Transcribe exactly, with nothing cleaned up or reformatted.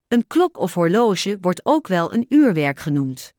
Een klok of horloge wordt ook wel een uurwerk genoemd.